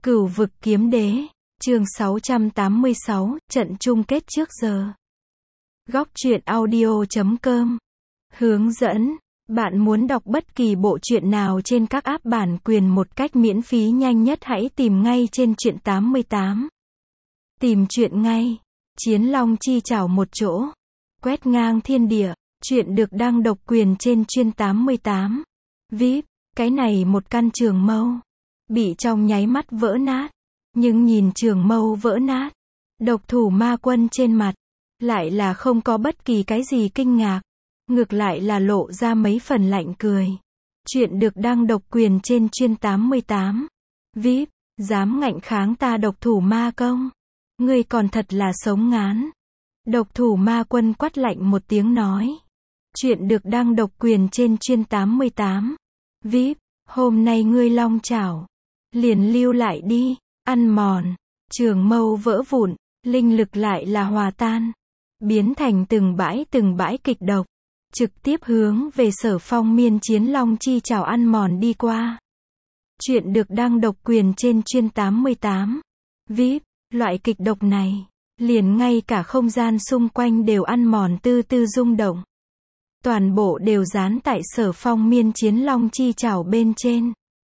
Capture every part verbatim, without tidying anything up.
Cửu vực kiếm đế, chương sáu trăm tám mươi sáu, trận chung kết trước giờ. Góc truyện audio chấm com. Hướng dẫn, bạn muốn đọc bất kỳ bộ truyện nào trên các app bản quyền một cách miễn phí nhanh nhất hãy tìm ngay trên truyện tám mươi tám. Tìm truyện ngay. Chiến Long chi chảo một chỗ. Quét ngang thiên địa, truyện được đăng độc quyền trên truyện tám mươi tám. vê i pê, cái này một căn trường mâu. Bị trong nháy mắt vỡ nát. Nhưng nhìn trường mâu vỡ nát, độc thủ ma quân trên mặt, lại là không có bất kỳ cái gì kinh ngạc. Ngược lại là lộ ra mấy phần lạnh cười. Chuyện được đăng độc quyền trên truyện tám mươi tám. vê i pê, dám ngạnh kháng ta độc thủ ma công. Ngươi còn thật là sống ngán. Độc thủ ma quân quát lạnh một tiếng nói. Chuyện được đăng độc quyền trên truyện tám mươi tám. vê i pê, hôm nay ngươi long chảo. Liền lưu lại đi, ăn mòn. Trường mâu vỡ vụn, linh lực lại là hòa tan. Biến thành từng bãi từng bãi kịch độc. Trực tiếp hướng về Sở Phong miên Chiến Long chi chảo ăn mòn đi qua. Chuyện được đăng độc quyền trên truyện tám mươi tám. vê i pê, loại kịch độc này, liền ngay cả không gian xung quanh đều ăn mòn tư tư rung động. Toàn bộ đều dán tại Sở Phong miên Chiến Long chi chảo bên trên.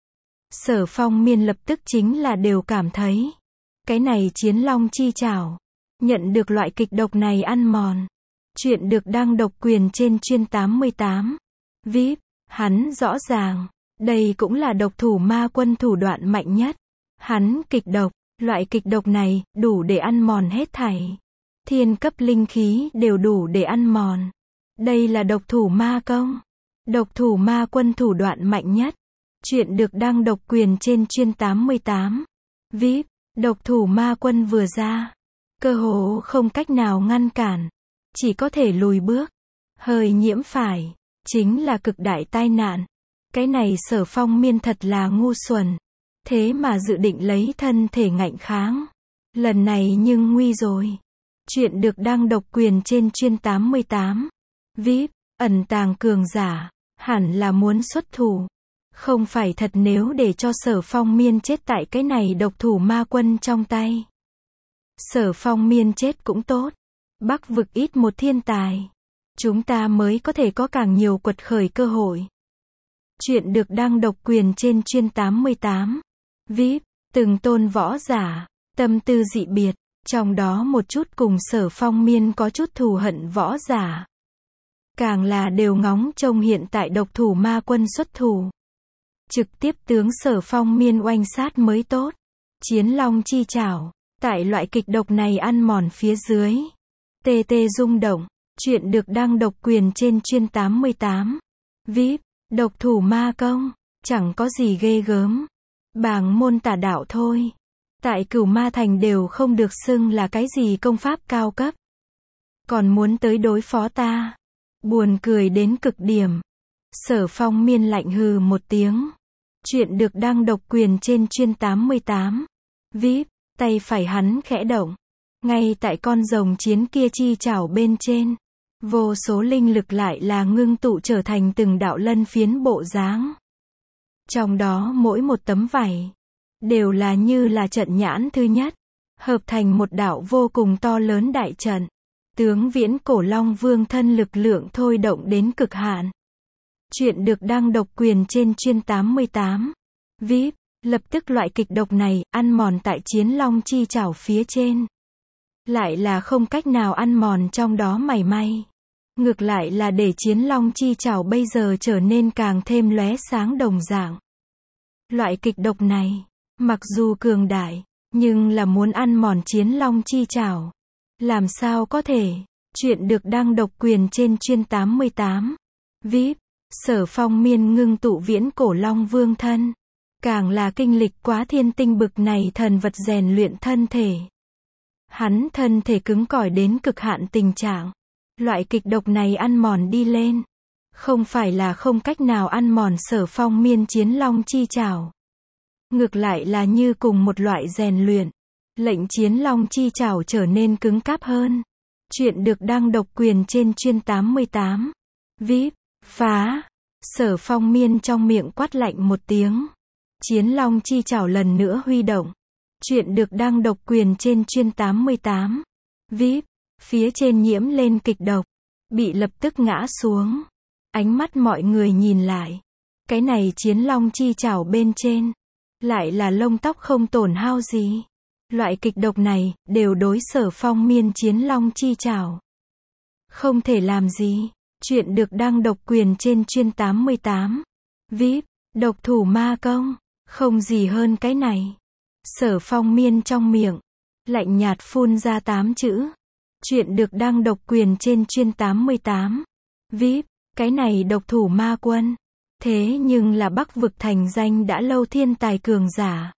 Sở Phong miên lập tức chính là đều cảm thấy. Cái này Chiến Long chi chảo. Nhận được loại kịch độc này ăn mòn. Chuyện được đăng độc quyền trên truyện tám mươi tám. vê i pê, hắn rõ ràng. Đây cũng là độc thủ ma quân thủ đoạn mạnh nhất. Hắn kịch độc. Loại kịch độc này, đủ để ăn mòn hết thảy. Thiên cấp linh khí đều đủ để ăn mòn. Đây là độc thủ ma công. Độc thủ ma quân thủ đoạn mạnh nhất. Chuyện được đăng độc quyền trên truyện tám mươi tám. vê i pê, độc thủ ma quân vừa ra. Cơ hồ không cách nào ngăn cản. Chỉ có thể lùi bước. Hơi nhiễm phải. Chính là cực đại tai nạn. Cái này Sở Phong miên thật là ngu xuẩn. Thế mà dự định lấy thân thể ngạnh kháng. Lần này nhưng nguy rồi. Chuyện được đăng độc quyền trên truyện tám mươi tám. vê i pê, ẩn tàng cường giả. Hẳn là muốn xuất thủ. Không phải thật nếu để cho Sở Phong miên chết tại cái này độc thủ ma quân trong tay. Sở Phong miên chết cũng tốt. Bắc vực ít một thiên tài. Chúng ta mới có thể có càng nhiều quật khởi cơ hội. Chuyện được đăng độc quyền trên truyện tám mươi tám. vê i pê, từng tôn võ giả, tâm tư dị biệt, trong đó một chút cùng Sở Phong miên có chút thù hận võ giả. Càng là đều ngóng trông hiện tại độc thủ ma quân xuất thủ. Trực tiếp tướng Sở Phong miên oanh sát mới tốt. Chiến Long chi chảo, tại loại kịch độc này ăn mòn phía dưới. Tê tê rung động, chuyện được đăng độc quyền trên truyện tám mươi tám. vê i pê, độc thủ ma công, chẳng có gì ghê gớm. Bàng môn tà đạo thôi. Tại Cửu Ma Thành đều không được xưng là cái gì công pháp cao cấp. Còn muốn tới đối phó ta. Buồn cười đến cực điểm. Sở Phong miên lạnh hừ một tiếng. Chuyện được đăng độc quyền trên truyện tám mươi tám. vê i pê, tay phải hắn khẽ động. Ngay tại con rồng chiến kia chi chảo bên trên. Vô số linh lực lại là ngưng tụ trở thành từng đạo lân phiến bộ dáng. Trong đó mỗi một tấm vảy. Đều là như là trận nhãn thứ nhất. Hợp thành một đạo vô cùng to lớn đại trận. Tướng viễn cổ long vương thân lực lượng thôi động đến cực hạn. Chuyện được đăng độc quyền trên truyện tám mươi tám. vê i pê, lập tức loại kịch độc này, ăn mòn tại Chiến Long chi chảo phía trên. Lại là không cách nào ăn mòn trong đó mảy may. Ngược lại là để Chiến Long chi chảo bây giờ trở nên càng thêm lóe sáng đồng dạng. Loại kịch độc này, mặc dù cường đại, nhưng là muốn ăn mòn Chiến Long chi chảo. Làm sao có thể? Chuyện được đăng độc quyền trên truyện tám mươi tám. vê i pê, Sở Phong miên ngưng tụ viễn cổ long vương thân. Càng là kinh lịch quá thiên tinh bực này thần vật rèn luyện thân thể. Hắn thân thể cứng cỏi đến cực hạn tình trạng. Loại kịch độc này ăn mòn đi lên. Không phải là không cách nào ăn mòn Sở Phong miên Chiến Long chi chảo. Ngược lại là như cùng một loại rèn luyện. Lệnh Chiến Long chi chảo trở nên cứng cáp hơn. Chuyện được đăng độc quyền trên truyện tám mươi tám. vê i pê, phá. Sở Phong miên trong miệng quát lạnh một tiếng. Chiến Long chi chảo lần nữa huy động. Chuyện được đăng độc quyền trên chuyên tám mươi tám. vê i pê, phía trên nhiễm lên kịch độc. Bị lập tức ngã xuống. Ánh mắt mọi người nhìn lại. Cái này chiến long chi chảo bên trên. Lại là lông tóc không tổn hao gì. Loại kịch độc này, đều đối Sở Phong Miên chiến long chi chảo. Không thể làm gì. Chuyện được đăng độc quyền trên chuyên tám mươi tám. vê i pê, độc thủ ma công. Không gì hơn cái này. Sở Phong Miên trong miệng. Lạnh nhạt phun ra tám chữ. Chuyện được đăng độc quyền trên chuyên tám mươi tám. vê i pê, cái này độc thủ ma quân. Thế nhưng là Bắc vực thành danh đã lâu thiên tài cường giả.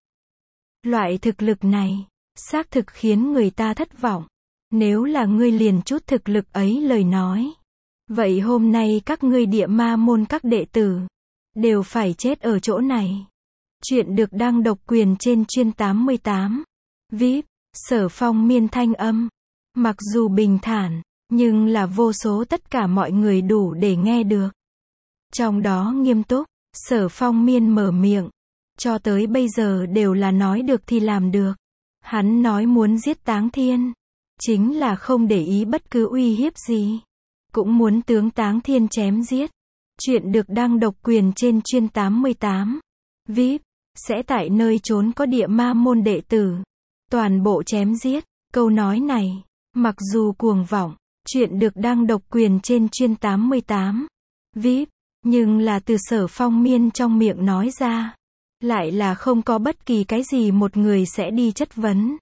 Loại thực lực này, xác thực khiến người ta thất vọng. Nếu là ngươi liền chút thực lực ấy lời nói. Vậy hôm nay các ngươi địa ma môn các đệ tử, đều phải chết ở chỗ này. Chuyện được đăng độc quyền trên chuyên tám mươi tám. vê i pê, Sở Phong Miên thanh âm. Mặc dù bình thản, nhưng là vô số tất cả mọi người đủ để nghe được. Trong đó nghiêm túc, Sở Phong Miên mở miệng. Cho tới bây giờ đều là nói được thì làm được. Hắn nói muốn giết Táng Thiên. Chính là không để ý bất cứ uy hiếp gì. Cũng muốn tướng Táng Thiên chém giết. Chuyện được đăng độc quyền trên chuyên tám mươi tám. vê i pê, sẽ tại nơi trốn có địa ma môn đệ tử. Toàn bộ chém giết. Câu nói này, mặc dù cuồng vọng, chuyện được đăng độc quyền trên chuyên tám mươi tám. vê i pê, nhưng là từ Sở Phong Miên trong miệng nói ra. Lại là không có bất kỳ cái gì một người sẽ đi chất vấn.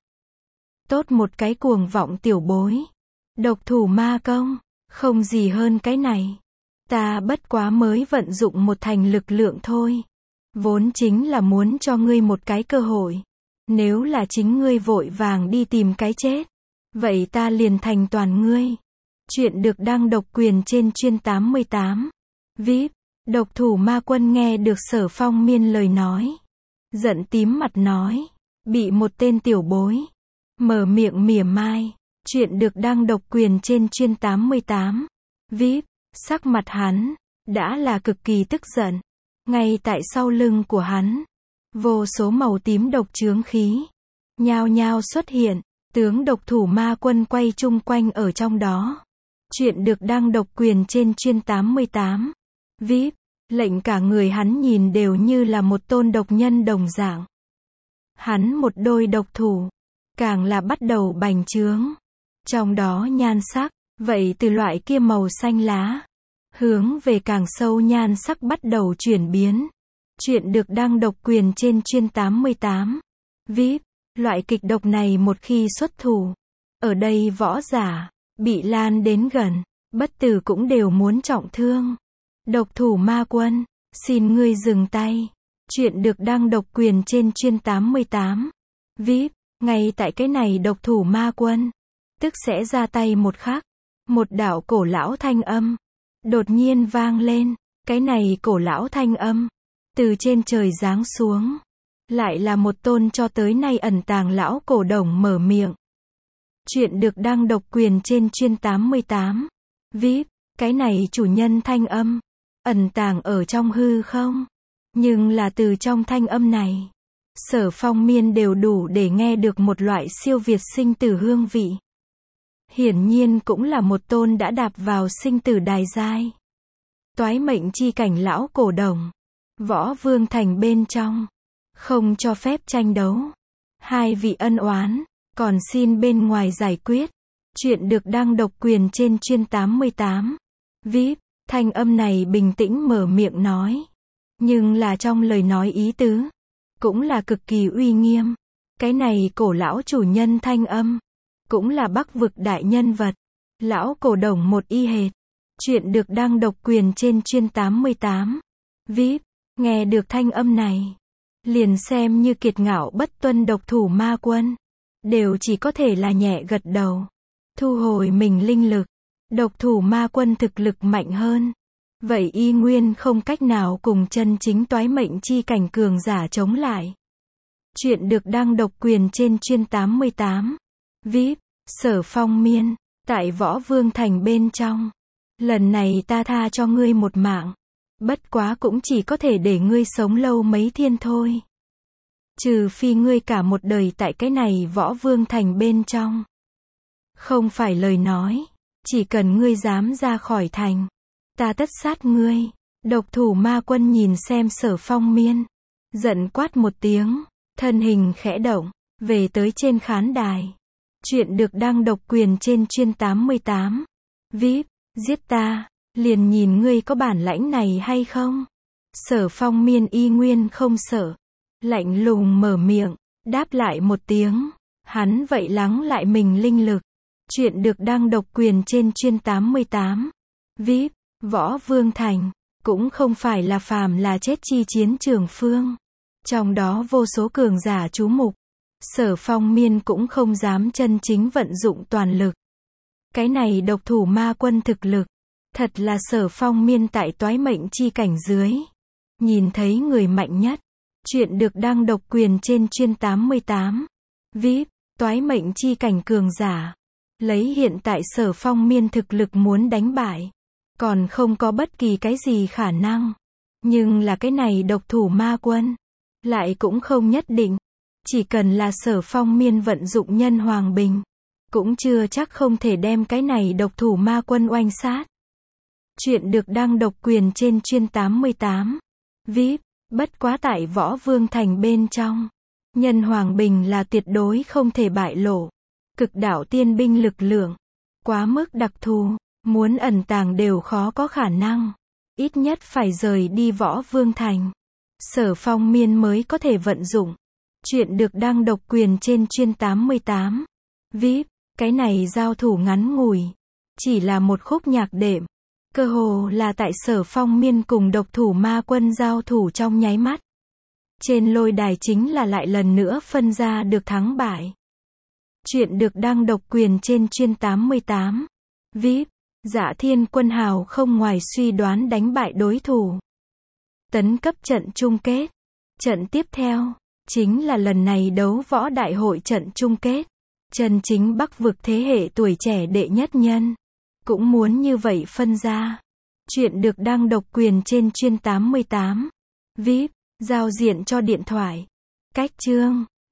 Tốt một cái cuồng vọng tiểu bối. Độc thủ ma công, không gì hơn cái này. Ta bất quá mới vận dụng một thành lực lượng thôi. Vốn chính là muốn cho ngươi một cái cơ hội. Nếu là chính ngươi vội vàng đi tìm cái chết, vậy ta liền thành toàn ngươi. Chuyện được đăng độc quyền trên chuyên tám mươi tám. vê i pê, độc thủ ma quân nghe được Sở Phong Miên lời nói. Giận tím mặt nói. Bị một tên tiểu bối. Mở miệng mỉa mai. Chuyện được đăng độc quyền trên chuyên tám mươi tám. vê i pê, sắc mặt hắn, đã là cực kỳ tức giận. Ngay tại sau lưng của hắn. Vô số màu tím độc chướng khí. Nhao nhao xuất hiện. Tướng độc thủ ma quân quay chung quanh ở trong đó. Chuyện được đăng độc quyền trên chuyên tám mươi tám. vê i pê, lệnh cả người hắn nhìn đều như là một tôn độc nhân đồng dạng. Hắn một đôi độc thủ, càng là bắt đầu bành trướng. Trong đó nhan sắc, vậy từ loại kia màu xanh lá, hướng về càng sâu nhan sắc bắt đầu chuyển biến. Chuyện được đăng độc quyền trên chuyên tám mươi tám. vê i pê, loại kịch độc này một khi xuất thủ, ở đây võ giả, bị lan đến gần, bất tử cũng đều muốn trọng thương. Độc thủ ma quân, xin ngươi dừng tay. Chuyện được đăng độc quyền trên chuyên tám mươi tám. vê i pê, ngay tại cái này độc thủ ma quân, tức sẽ ra tay một khắc. Một đạo cổ lão thanh âm, đột nhiên vang lên. Cái này cổ lão thanh âm, từ trên trời giáng xuống. Lại là một tôn cho tới nay ẩn tàng lão cổ đồng mở miệng. Chuyện được đăng độc quyền trên chuyên tám mươi tám. vê i pê, cái này chủ nhân thanh âm, ẩn tàng ở trong hư không. Nhưng là từ trong thanh âm này, Sở Phong Miên đều đủ để nghe được một loại siêu việt sinh tử hương vị. Hiển nhiên cũng là một tôn đã đạp vào sinh tử đài giai. Toái mệnh chi cảnh lão cổ đồng. Võ Vương thành bên trong. Không cho phép tranh đấu. Hai vị ân oán, còn xin bên ngoài giải quyết. Chuyện được đăng độc quyền trên chuyên tám mươi tám. vê i pê, thanh âm này bình tĩnh mở miệng nói. Nhưng là trong lời nói ý tứ, cũng là cực kỳ uy nghiêm. Cái này cổ lão chủ nhân thanh âm, cũng là Bắc vực đại nhân vật. Lão cổ đồng một y hệt. Chuyện được đăng độc quyền trên chuyên tám mươi tám. vê i pê, nghe được thanh âm này, liền xem như kiệt ngạo bất tuân độc thủ ma quân, đều chỉ có thể là nhẹ gật đầu. Thu hồi mình linh lực. Độc thủ ma quân thực lực mạnh hơn. Vậy y nguyên không cách nào cùng chân chính toái mệnh chi cảnh cường giả chống lại. Chuyện được đăng độc quyền trên chuyên tám mươi tám. vê i pê, Sở Phong Miên, tại Võ Vương thành bên trong. Lần này ta tha cho ngươi một mạng. Bất quá cũng chỉ có thể để ngươi sống lâu mấy thiên thôi. Trừ phi ngươi cả một đời tại cái này Võ Vương Thành bên trong. Không phải lời nói. Chỉ cần ngươi dám ra khỏi thành, ta tất sát ngươi. Độc thủ ma quân nhìn xem Sở Phong Miên. Giận quát một tiếng. Thân hình khẽ động. Về tới trên khán đài. Chuyện được đăng độc quyền trên chuyên tám mươi tám. vê i pê. Giết ta. Liền nhìn ngươi có bản lãnh này hay không. Sở Phong Miên y nguyên không sợ. Lạnh lùng mở miệng. Đáp lại một tiếng. Hắn vậy lắng lại mình linh lực. Chuyện được đăng độc quyền trên chuyên tám mươi tám. vê i pê. Võ Vương Thành. Cũng không phải là phàm là chết chi chiến trường phương. Trong đó vô số cường giả chú mục. Sở Phong Miên cũng không dám chân chính vận dụng toàn lực. Cái này độc thủ ma quân thực lực. Thật là Sở Phong Miên tại toái mệnh chi cảnh dưới. Nhìn thấy người mạnh nhất. Chuyện được đăng độc quyền trên chuyên tám mươi tám. vê i pê. Toái mệnh chi cảnh cường giả. Lấy hiện tại Sở Phong Miên thực lực muốn đánh bại. Còn không có bất kỳ cái gì khả năng. Nhưng là cái này độc thủ ma quân. Lại cũng không nhất định. Chỉ cần là Sở Phong Miên vận dụng nhân hoàng bình. Cũng chưa chắc không thể đem cái này độc thủ ma quân oanh sát. Chuyện được đăng độc quyền trên chuyên tám mươi tám. vê i pê. Bất quá tại Võ Vương Thành bên trong. Nhân hoàng bình là tuyệt đối không thể bại lộ. Cực đạo tiên binh lực lượng. Quá mức đặc thù. Muốn ẩn tàng đều khó có khả năng. Ít nhất phải rời đi Võ Vương Thành. Sở Phong Miên mới có thể vận dụng. Chuyện được đăng độc quyền trên chuyên tám mươi tám. vê i pê. Cái này giao thủ ngắn ngủi. Chỉ là một khúc nhạc đệm. Cơ hồ là tại Sở Phong Miên cùng độc thủ ma quân giao thủ trong nháy mắt. Trên lôi đài chính là lại lần nữa phân ra được thắng bại. Chuyện được đăng độc quyền trên chuyên tám mươi tám. vê i pê. Dạ Thiên Quân Hào không ngoài suy đoán đánh bại đối thủ. Tấn cấp trận chung kết. Trận tiếp theo. Chính là lần này đấu võ đại hội trận chung kết. Chân chính Bắc vực thế hệ tuổi trẻ đệ nhất nhân. Cũng muốn như vậy phân ra. Chuyện được đăng độc quyền trên chuyên tám mươi tám. vê i pê. Giao diện cho điện thoại. Cách chương.